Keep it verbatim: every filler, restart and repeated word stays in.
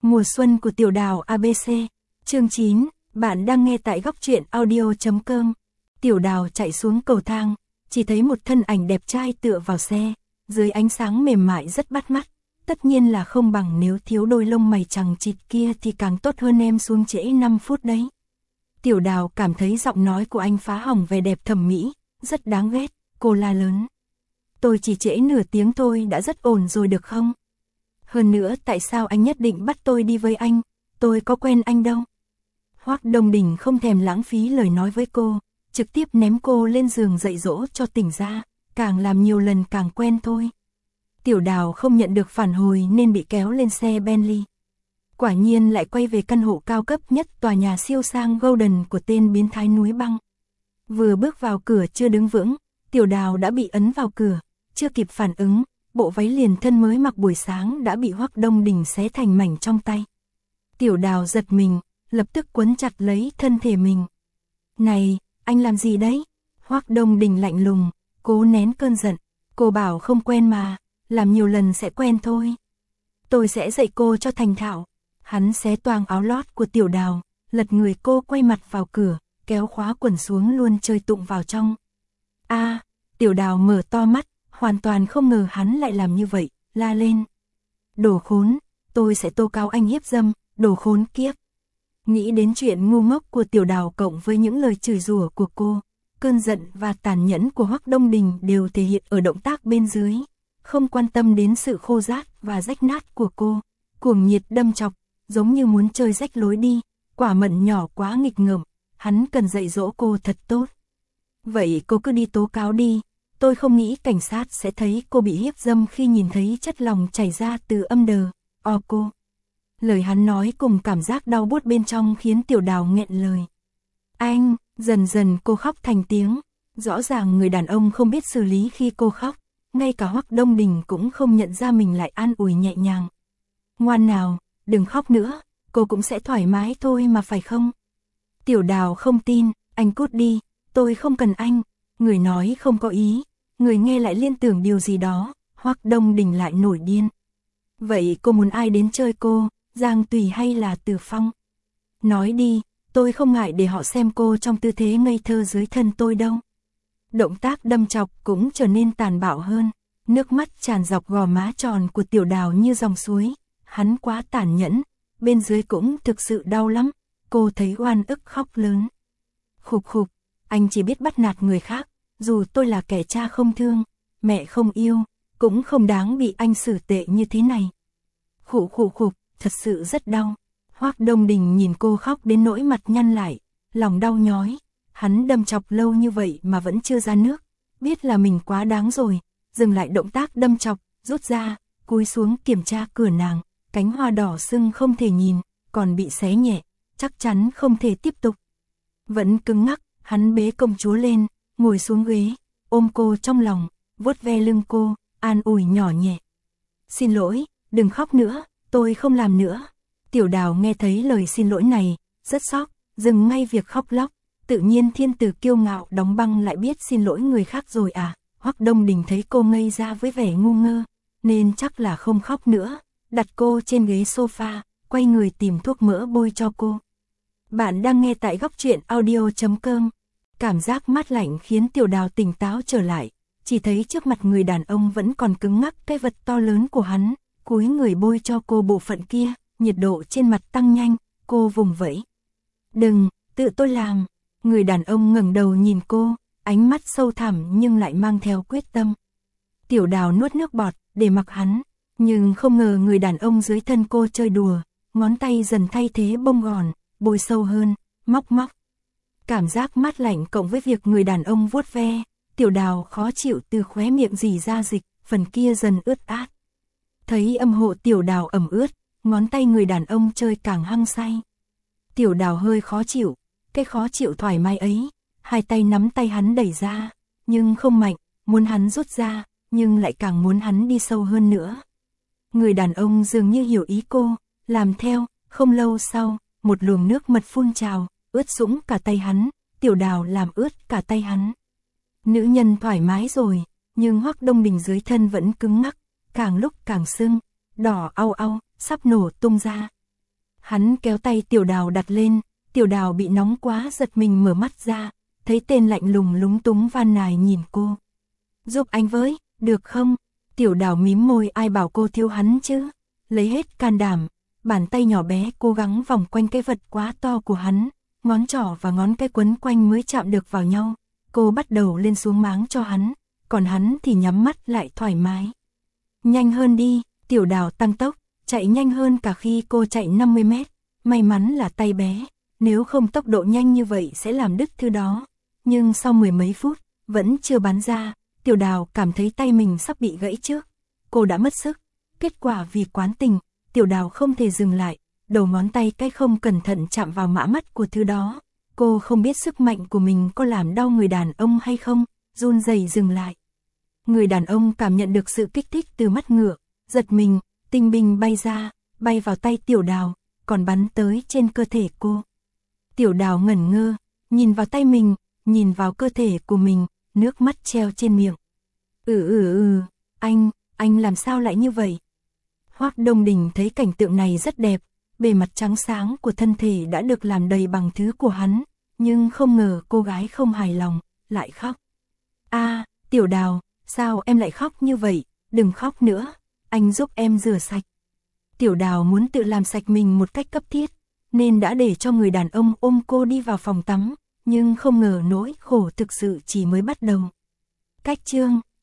Mùa xuân của tiểu đào a bê xê. Chương chín, bạn đang nghe tại góc truyện audio.com. Tiểu đào chạy xuống cầu thang, chỉ thấy một thân ảnh đẹp trai tựa vào xe, dưới ánh sáng mềm mại rất bắt mắt. Tất nhiên là không bằng nếu thiếu đôi lông mày chằng chịt kia thì càng tốt hơn, em xuống trễ năm phút đấy. Tiểu đào cảm thấy giọng nói của anh phá hỏng vẻ đẹp thẩm mỹ, rất đáng ghét, cô la lớn. Tôi chỉ trễ nửa tiếng thôi đã rất ổn rồi được không? Hơn nữa tại sao anh nhất định bắt tôi đi với anh, tôi có quen anh đâu. Hoắc Đông Đình không thèm lãng phí lời nói với cô, trực tiếp ném cô lên giường dạy dỗ cho tỉnh ra, càng làm nhiều lần càng quen thôi. Tiểu đào không nhận được phản hồi nên bị kéo lên xe Bentley. Quả nhiên lại quay về căn hộ cao cấp nhất tòa nhà siêu sang Golden của tên biến thái núi băng. Vừa bước vào cửa chưa đứng vững, tiểu đào đã bị ấn vào cửa, chưa kịp phản ứng, bộ váy liền thân mới mặc buổi sáng đã bị Hoắc Đông Đình xé thành mảnh trong tay. Tiểu đào giật mình, lập tức quấn chặt lấy thân thể mình. Này, anh làm gì đấy? Hoắc Đông Đình lạnh lùng, cố nén cơn giận. Cô bảo không quen mà, làm nhiều lần sẽ quen thôi. Tôi sẽ dạy cô cho thành thạo. Hắn xé toang áo lót của tiểu đào, lật người cô quay mặt vào cửa, kéo khóa quần xuống luôn chơi tụng vào trong. A, à, tiểu đào mở to mắt, hoàn toàn không ngờ hắn lại làm như vậy, la lên. Đồ khốn, tôi sẽ tố cáo anh hiếp dâm, đồ khốn kiếp. Nghĩ đến chuyện ngu ngốc của tiểu đào cộng với những lời chửi rủa của cô, cơn giận và tàn nhẫn của Hoắc Đông Đình đều thể hiện ở động tác bên dưới, không quan tâm đến sự khô rát và rách nát của cô, cuồng nhiệt đâm chọc, giống như muốn chơi rách lối đi, quả mận nhỏ quá nghịch ngợm, hắn cần dạy dỗ cô thật tốt. Vậy cô cứ đi tố cáo đi, tôi không nghĩ cảnh sát sẽ thấy cô bị hiếp dâm khi nhìn thấy chất lỏng chảy ra từ âm đờ, o cô. Lời hắn nói cùng cảm giác đau buốt bên trong khiến tiểu đào nghẹn lời. Anh, dần dần cô khóc thành tiếng, rõ ràng người đàn ông không biết xử lý khi cô khóc, ngay cả Hoắc Đông Đình cũng không nhận ra mình lại an ủi nhẹ nhàng. Ngoan nào, đừng khóc nữa, cô cũng sẽ thoải mái thôi mà phải không? Tiểu đào không tin, anh cút đi, tôi không cần anh, người nói không có ý, người nghe lại liên tưởng điều gì đó, Hoắc Đông Đình lại nổi điên. Vậy cô muốn ai đến chơi cô, Giang Tùy hay là Từ Phong? Nói đi, tôi không ngại để họ xem cô trong tư thế ngây thơ dưới thân tôi đâu. Động tác đâm chọc cũng trở nên tàn bạo hơn, nước mắt tràn dọc gò má tròn của tiểu đào như dòng suối, hắn quá tàn nhẫn, bên dưới cũng thực sự đau lắm, cô thấy oan ức khóc lớn. Khục khục, anh chỉ biết bắt nạt người khác, dù tôi là kẻ cha không thương, mẹ không yêu, cũng không đáng bị anh xử tệ như thế này. Khụ khụ khục, thật sự rất đau. Hoắc Đông Đình nhìn cô khóc đến nỗi mặt nhăn lại, lòng đau nhói, hắn đâm chọc lâu như vậy mà vẫn chưa ra nước, biết là mình quá đáng rồi, dừng lại động tác đâm chọc, rút ra, cúi xuống kiểm tra cửa nàng, cánh hoa đỏ sưng không thể nhìn, còn bị xé nhẹ, chắc chắn không thể tiếp tục. Vẫn cứng ngắc, hắn bế công chúa lên, ngồi xuống ghế, ôm cô trong lòng, vuốt ve lưng cô, an ủi nhỏ nhẹ. Xin lỗi, đừng khóc nữa, tôi không làm nữa. Tiểu đào nghe thấy lời xin lỗi này, rất sốc, dừng ngay việc khóc lóc, tự nhiên thiên tử kiêu ngạo đóng băng lại biết xin lỗi người khác rồi à. Hoắc Đông Đình thấy cô ngây ra với vẻ ngu ngơ, nên chắc là không khóc nữa, đặt cô trên ghế sofa, quay người tìm thuốc mỡ bôi cho cô. Bạn đang nghe tại góc truyện audio.com. Cảm giác mát lạnh khiến tiểu đào tỉnh táo trở lại, chỉ thấy trước mặt người đàn ông vẫn còn cứng ngắc cái vật to lớn của hắn, cúi người bôi cho cô bộ phận kia, nhiệt độ trên mặt tăng nhanh, cô vùng vẫy. Đừng, tự tôi làm. Người đàn ông ngẩng đầu nhìn cô, ánh mắt sâu thẳm nhưng lại mang theo quyết tâm. Tiểu đào nuốt nước bọt để mặc hắn, nhưng không ngờ người đàn ông dưới thân cô chơi đùa, ngón tay dần thay thế bông gòn, bôi sâu hơn, móc móc. Cảm giác mát lạnh cộng với việc người đàn ông vuốt ve, tiểu đào khó chịu từ khóe miệng rỉ ra dịch, phần kia dần ướt át. Thấy âm hộ tiểu đào ẩm ướt, ngón tay người đàn ông chơi càng hăng say. Tiểu đào hơi khó chịu, cái khó chịu thoải mái ấy, hai tay nắm tay hắn đẩy ra, nhưng không mạnh, muốn hắn rút ra, nhưng lại càng muốn hắn đi sâu hơn nữa. Người đàn ông dường như hiểu ý cô, làm theo, không lâu sau, một luồng nước mật phun trào, ướt sũng cả tay hắn, tiểu đào làm ướt cả tay hắn. Nữ nhân thoải mái rồi, nhưng Hoắc Đông Đình dưới thân vẫn cứng ngắc, càng lúc càng sưng, đỏ au au, sắp nổ tung ra. Hắn kéo tay Tiểu Đào đặt lên, Tiểu Đào bị nóng quá giật mình mở mắt ra, thấy tên lạnh lùng lúng túng van nài nhìn cô. Giúp anh với, được không? Tiểu Đào mím môi, ai bảo cô thiếu hắn chứ? Lấy hết can đảm, bàn tay nhỏ bé cố gắng vòng quanh cái vật quá to của hắn, ngón trỏ và ngón cái quấn quanh mới chạm được vào nhau. Cô bắt đầu lên xuống máng cho hắn, còn hắn thì nhắm mắt lại thoải mái. Nhanh hơn đi, Tiểu Đào tăng tốc, chạy nhanh hơn cả khi cô chạy năm mươi mét. May mắn là tay bé, nếu không tốc độ nhanh như vậy sẽ làm đứt thứ đó. Nhưng sau mười mấy phút, vẫn chưa bắn ra, Tiểu Đào cảm thấy tay mình sắp bị gãy trước. Cô đã mất sức, kết quả vì quán tình, Tiểu Đào không thể dừng lại, đầu ngón tay cái không cẩn thận chạm vào mã mắt của thứ đó. Cô không biết sức mạnh của mình có làm đau người đàn ông hay không, run rẩy dừng lại. Người đàn ông cảm nhận được sự kích thích từ mắt ngựa, giật mình, tinh binh bay ra, bay vào tay Tiểu Đào, còn bắn tới trên cơ thể cô. Tiểu Đào ngẩn ngơ, nhìn vào tay mình, nhìn vào cơ thể của mình, nước mắt treo trên miệng. Ừ ừ ừ, anh, anh làm sao lại như vậy? Hoác Đông Đình thấy cảnh tượng này rất đẹp, bề mặt trắng sáng của thân thể đã được làm đầy bằng thứ của hắn, nhưng không ngờ cô gái không hài lòng, lại khóc. A, Tiểu Đào, sao em lại khóc như vậy? Đừng khóc nữa, anh giúp em rửa sạch. Tiểu Đào muốn tự làm sạch mình một cách cấp thiết, nên đã để cho người đàn ông ôm cô đi vào phòng tắm, nhưng không ngờ nỗi khổ thực sự chỉ mới bắt đầu. Cách chương